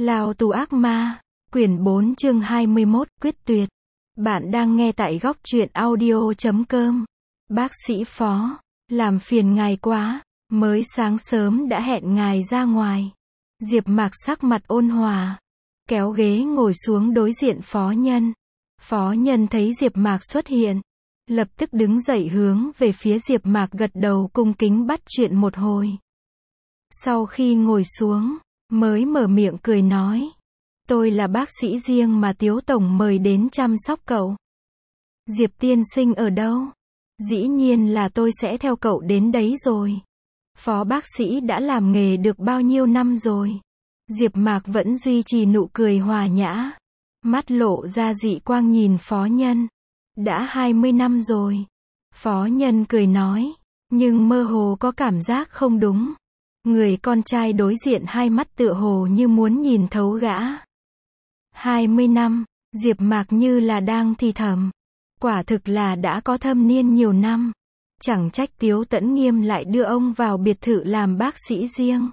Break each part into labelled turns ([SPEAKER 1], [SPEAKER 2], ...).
[SPEAKER 1] Lao tù ác ma, quyển 4 chương 21, quyết tuyệt. Bạn đang nghe tại góc truyện audio.com. Bác sĩ Phó, làm phiền ngài quá, mới sáng sớm đã hẹn ngài ra ngoài. Diệp Mạc sắc mặt ôn hòa, kéo ghế ngồi xuống đối diện Phó Nhân. Phó Nhân thấy Diệp Mạc xuất hiện, lập tức đứng dậy hướng về phía Diệp Mạc gật đầu cung kính bắt chuyện một hồi. Sau khi ngồi xuống, mới mở miệng cười nói, tôi là bác sĩ riêng mà Tiếu Tổng mời đến chăm sóc cậu. Diệp tiên sinh ở đâu? Dĩ nhiên là tôi sẽ theo cậu đến đấy rồi. Phó bác sĩ đã làm nghề được bao nhiêu năm rồi? Diệp Mạc vẫn duy trì nụ cười hòa nhã, mắt lộ ra dị quang nhìn Phó Nhân. Đã 20 năm rồi. Phó Nhân cười nói, nhưng mơ hồ có cảm giác không đúng. Người con trai đối diện hai mắt tựa hồ như muốn nhìn thấu gã. 20 năm, Diệp Mạc như là đang thì thầm. Quả thực là đã có thâm niên nhiều năm. Chẳng trách Tiếu Tẫn Nghiêm lại đưa ông vào biệt thự làm bác sĩ riêng.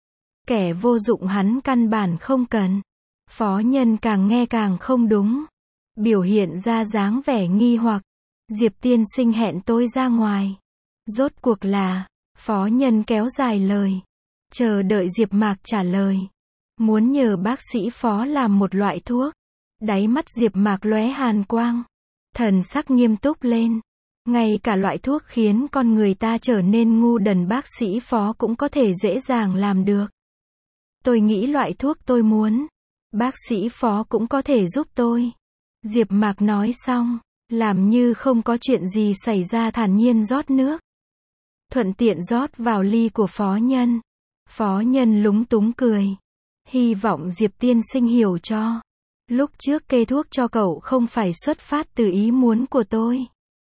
[SPEAKER 1] Kẻ vô dụng hắn căn bản không cần. Phó Nhân càng nghe càng không đúng. Biểu hiện ra dáng vẻ nghi hoặc. Diệp tiên sinh hẹn tôi ra ngoài. Rốt cuộc là, Phó Nhân kéo dài lời. Chờ đợi Diệp Mạc trả lời. Muốn nhờ bác sĩ Phó làm một loại thuốc. Đáy mắt Diệp Mạc lóe hàn quang. Thần sắc nghiêm túc lên. Ngay cả loại thuốc khiến con người ta trở nên ngu đần bác sĩ Phó cũng có thể dễ dàng làm được. Tôi nghĩ loại thuốc tôi muốn, bác sĩ Phó cũng có thể giúp tôi. Diệp Mạc nói xong, làm như không có chuyện gì xảy ra thản nhiên rót nước. Thuận tiện rót vào ly của Phó Nhân. Phó Nhân lúng túng cười. Hy vọng Diệp tiên sinh hiểu cho. Lúc trước kê thuốc cho cậu không phải xuất phát từ ý muốn của tôi.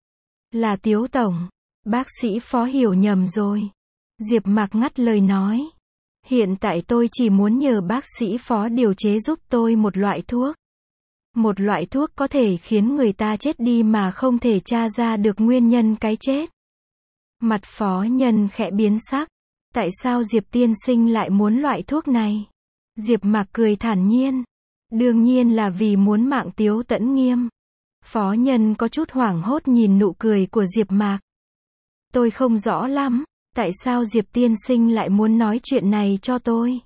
[SPEAKER 1] Là Tiếu Tổng. Bác sĩ Phó hiểu nhầm rồi. Diệp Mạc ngắt lời nói. Hiện tại tôi chỉ muốn nhờ bác sĩ Phó điều chế giúp tôi một loại thuốc. Một loại thuốc có thể khiến người ta chết đi mà không thể tra ra được nguyên nhân cái chết. Mặt Phó Nhân khẽ biến sắc. Tại sao Diệp tiên sinh lại muốn loại thuốc này? Diệp Mạc cười thản nhiên. Đương nhiên là vì muốn mạng Tiếu Tẫn Nghiêm. Phó Nhân có chút hoảng hốt nhìn nụ cười của Diệp Mạc. Tôi không rõ lắm, tại sao Diệp tiên sinh lại muốn nói chuyện này cho tôi?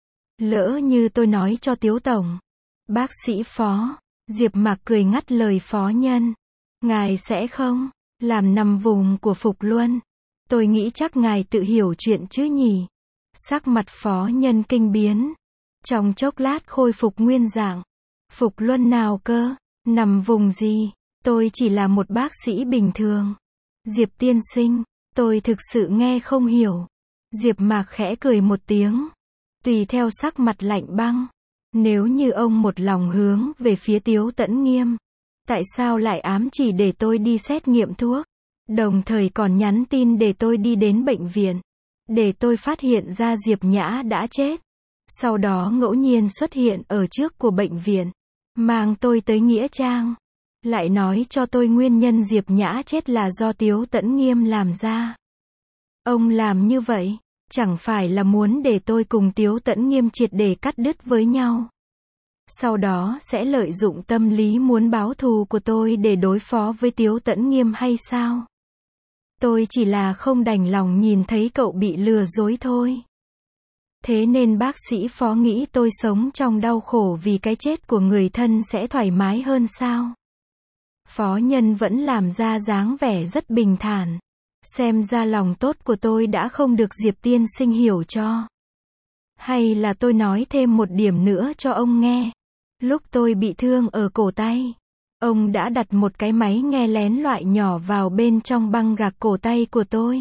[SPEAKER 1] Lỡ như tôi nói cho Tiếu Tổng. Bác sĩ Phó. Diệp Mạc cười ngắt lời Phó Nhân. Ngài sẽ không làm nằm vùng của Phục Luân. Tôi nghĩ chắc ngài tự hiểu chuyện chứ nhỉ? Sắc mặt Phó Nhân kinh biến. Trong chốc lát khôi phục nguyên dạng. Phục Luân nào cơ? Nằm vùng gì? Tôi chỉ là một bác sĩ bình thường. Diệp tiên sinh, tôi thực sự nghe không hiểu. Diệp Mạc khẽ cười một tiếng. Tùy theo sắc mặt lạnh băng. Nếu như ông một lòng hướng về phía Tiếu Tẫn Nghiêm, tại sao lại ám chỉ để tôi đi xét nghiệm thuốc? Đồng thời còn nhắn tin để tôi đi đến bệnh viện. Để tôi phát hiện ra Diệp Nhã đã chết. Sau đó ngẫu nhiên xuất hiện ở trước của bệnh viện. Mang tôi tới Nghĩa Trang. Lại nói cho tôi nguyên nhân Diệp Nhã chết là do Tiếu Tẫn Nghiêm làm ra. Ông làm như vậy, chẳng phải là muốn để tôi cùng Tiếu Tẫn Nghiêm triệt để cắt đứt với nhau. Sau đó sẽ lợi dụng tâm lý muốn báo thù của tôi để đối phó với Tiếu Tẫn Nghiêm hay sao? Tôi chỉ là không đành lòng nhìn thấy cậu bị lừa dối thôi. Thế nên bác sĩ Phó nghĩ tôi sống trong đau khổ vì cái chết của người thân sẽ thoải mái hơn sao? Phó Nhân vẫn làm ra dáng vẻ rất bình thản. Xem ra lòng tốt của tôi đã không được Diệp tiên sinh hiểu cho. Hay là tôi nói thêm một điểm nữa cho ông nghe. Lúc tôi bị thương ở cổ tay, ông đã đặt một cái máy nghe lén loại nhỏ vào bên trong băng gạc cổ tay của tôi.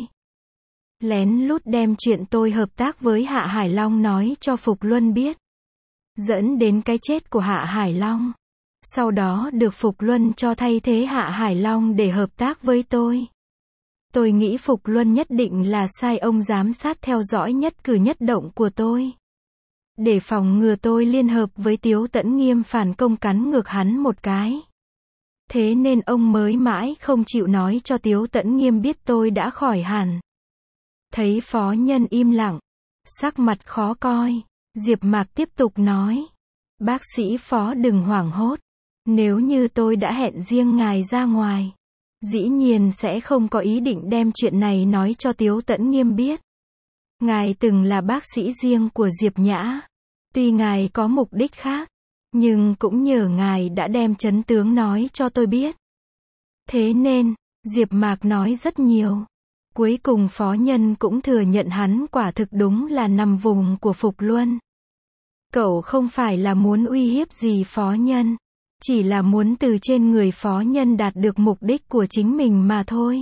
[SPEAKER 1] Lén lút đem chuyện tôi hợp tác với Hạ Hải Long nói cho Phục Luân biết. Dẫn đến cái chết của Hạ Hải Long. Sau đó được Phục Luân cho thay thế Hạ Hải Long để hợp tác với tôi. Tôi nghĩ Phục Luân nhất định là sai ông giám sát theo dõi nhất cử nhất động của tôi. Để phòng ngừa tôi liên hợp với Tiếu Tẫn Nghiêm phản công cắn ngược hắn một cái. Thế nên ông mới mãi không chịu nói cho Tiếu Tẫn Nghiêm biết tôi đã khỏi hẳn. Thấy Phó Nhân im lặng, sắc mặt khó coi, Diệp Mạc tiếp tục nói. Bác sĩ Phó đừng hoảng hốt. Nếu như tôi đã hẹn riêng ngài ra ngoài, dĩ nhiên sẽ không có ý định đem chuyện này nói cho Tiếu Tẫn Nghiêm biết. Ngài từng là bác sĩ riêng của Diệp Nhã. Tuy ngài có mục đích khác, nhưng cũng nhờ ngài đã đem chân tướng nói cho tôi biết. Thế nên, Diệp Mạc nói rất nhiều. Cuối cùng Phó Nhân cũng thừa nhận hắn quả thực đúng là nằm vùng của Phục Luân. Cậu không phải là muốn uy hiếp gì Phó Nhân, chỉ là muốn từ trên người Phó Nhân đạt được mục đích của chính mình mà thôi.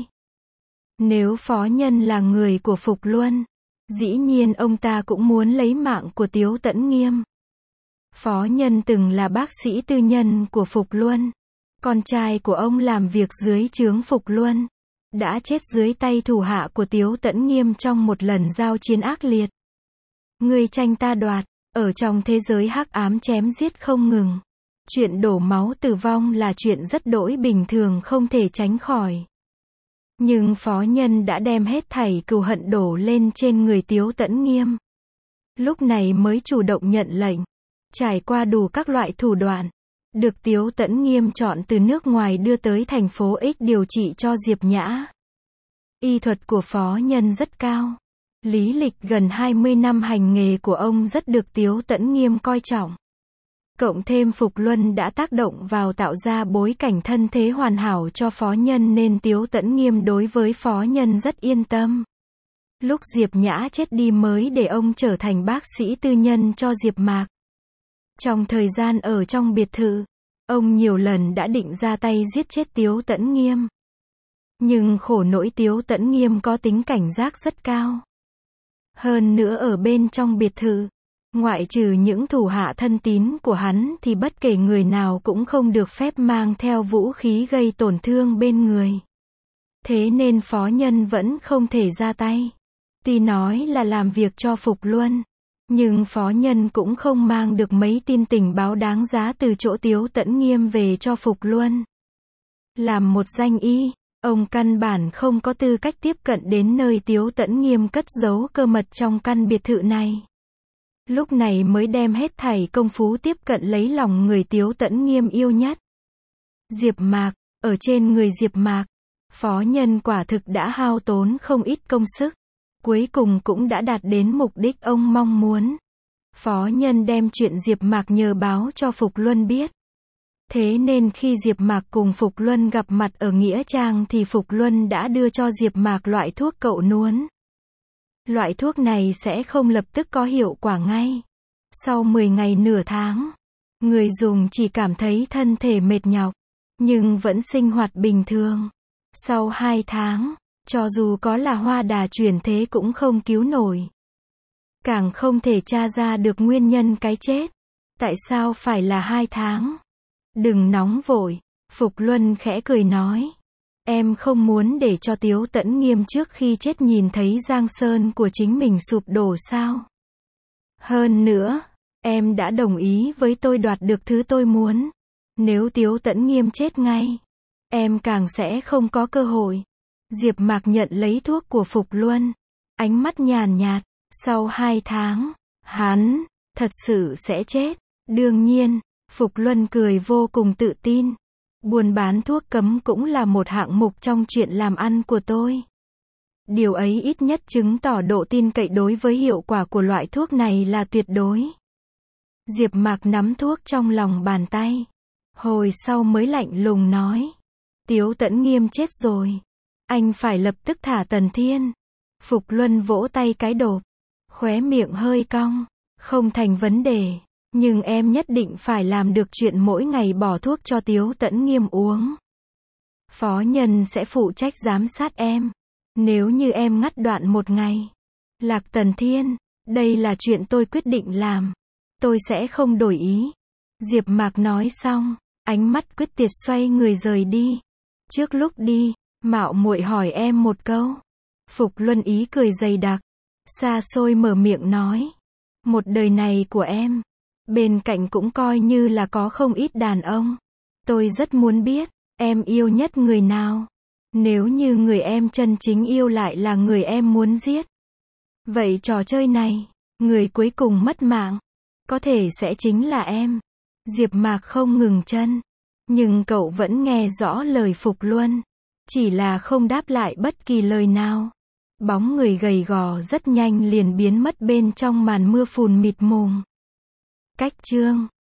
[SPEAKER 1] Nếu Phó Nhân là người của Phục Luân, dĩ nhiên ông ta cũng muốn lấy mạng của Tiếu Tẫn Nghiêm. Phó Nhân từng là bác sĩ tư nhân của Phục Luân. Con trai của ông làm việc dưới trướng Phục Luân, đã chết dưới tay thủ hạ của Tiếu Tẫn Nghiêm trong một lần giao chiến ác liệt. Ngươi tranh ta đoạt, ở trong thế giới hắc ám chém giết không ngừng. Chuyện đổ máu tử vong là chuyện rất đỗi bình thường không thể tránh khỏi. Nhưng Phó Nhân đã đem hết thảy cừu hận đổ lên trên người Tiếu Tẫn Nghiêm. Lúc này mới chủ động nhận lệnh. Trải qua đủ các loại thủ đoạn, được Tiếu Tẫn Nghiêm chọn từ nước ngoài đưa tới thành phố X điều trị cho Diệp Nhã. Y thuật của Phó Nhân rất cao. Lý lịch gần 20 năm hành nghề của ông rất được Tiếu Tẫn Nghiêm coi trọng. Cộng thêm Phục Luân đã tác động vào tạo ra bối cảnh thân thế hoàn hảo cho Phó Nhân nên Tiếu Tẫn Nghiêm đối với Phó Nhân rất yên tâm. Lúc Diệp Nhã chết đi mới để ông trở thành bác sĩ tư nhân cho Diệp Mạc. Trong thời gian ở trong biệt thự, ông nhiều lần đã định ra tay giết chết Tiếu Tẫn Nghiêm. Nhưng khổ nỗi Tiếu Tẫn Nghiêm có tính cảnh giác rất cao. Hơn nữa ở bên trong biệt thự, ngoại trừ những thủ hạ thân tín của hắn thì bất kể người nào cũng không được phép mang theo vũ khí gây tổn thương bên người. Thế nên Phó Nhân vẫn không thể ra tay. Tuy nói là làm việc cho Phục Luân, nhưng Phó Nhân cũng không mang được mấy tin tình báo đáng giá từ chỗ Tiếu Tẫn Nghiêm về cho Phục Luân. Làm một danh y, ông căn bản không có tư cách tiếp cận đến nơi Tiếu Tẫn Nghiêm cất giấu cơ mật trong căn biệt thự này. Lúc này mới đem hết thảy công phu tiếp cận lấy lòng người Tiếu Tẫn Nghiêm yêu nhất. Diệp Mạc, ở trên người Diệp Mạc, Phó Nhân quả thực đã hao tốn không ít công sức. Cuối cùng cũng đã đạt đến mục đích ông mong muốn. Phó Nhân đem chuyện Diệp Mạc nhờ báo cho Phục Luân biết. Thế nên khi Diệp Mạc cùng Phục Luân gặp mặt ở Nghĩa Trang thì Phục Luân đã đưa cho Diệp Mạc loại thuốc cậu nuốt. Loại thuốc này sẽ không lập tức có hiệu quả ngay. Sau 10 ngày nửa tháng, người dùng chỉ cảm thấy thân thể mệt nhọc, nhưng vẫn sinh hoạt bình thường. Sau 2 tháng, cho dù có là hoa đà chuyển thế cũng không cứu nổi. Càng không thể tra ra được nguyên nhân cái chết. Tại sao phải là 2 tháng? Đừng nóng vội. Phục Luân khẽ cười nói. Em không muốn để cho Tiếu Tẫn Nghiêm trước khi chết nhìn thấy Giang Sơn của chính mình sụp đổ sao? Hơn nữa, em đã đồng ý với tôi đoạt được thứ tôi muốn. Nếu Tiếu Tẫn Nghiêm chết ngay, em càng sẽ không có cơ hội. Diệp Mạc nhận lấy thuốc của Phục Luân, ánh mắt nhàn nhạt, sau 2 tháng, hắn thật sự sẽ chết. Đương nhiên, Phục Luân cười vô cùng tự tin. Buôn bán thuốc cấm cũng là một hạng mục trong chuyện làm ăn của tôi. Điều ấy ít nhất chứng tỏ độ tin cậy đối với hiệu quả của loại thuốc này là tuyệt đối. Diệp Mạc nắm thuốc trong lòng bàn tay. Hồi sau mới lạnh lùng nói. Tiếu Tẫn Nghiêm chết rồi. Anh phải lập tức thả Tần Thiên. Phục Luân vỗ tay cái đột. Khóe miệng hơi cong. Không thành vấn đề. Nhưng em nhất định phải làm được chuyện mỗi ngày bỏ thuốc cho Tiếu Tẫn Nghiêm uống. Phó Nhân sẽ phụ trách giám sát em. Nếu như em ngắt đoạn một ngày. Lạc Tần Thiên. Đây là chuyện tôi quyết định làm. Tôi sẽ không đổi ý. Diệp Mạc nói xong. Ánh mắt quyết tuyệt xoay người rời đi. Trước lúc đi, mạo muội hỏi em một câu. Phục Luân ý cười dày đặc. Xa xôi mở miệng nói. Một đời này của em, bên cạnh cũng coi như là có không ít đàn ông. Tôi rất muốn biết, em yêu nhất người nào? Nếu như người em chân chính yêu lại là người em muốn giết. Vậy trò chơi này, người cuối cùng mất mạng, Có thể sẽ chính là em. Diệp Mạc không ngừng chân. Nhưng cậu vẫn nghe rõ lời Phục Luân. Chỉ là không đáp lại bất kỳ lời nào. Bóng người gầy gò rất nhanh liền biến mất bên trong màn mưa phùn mịt mùng. Cách chương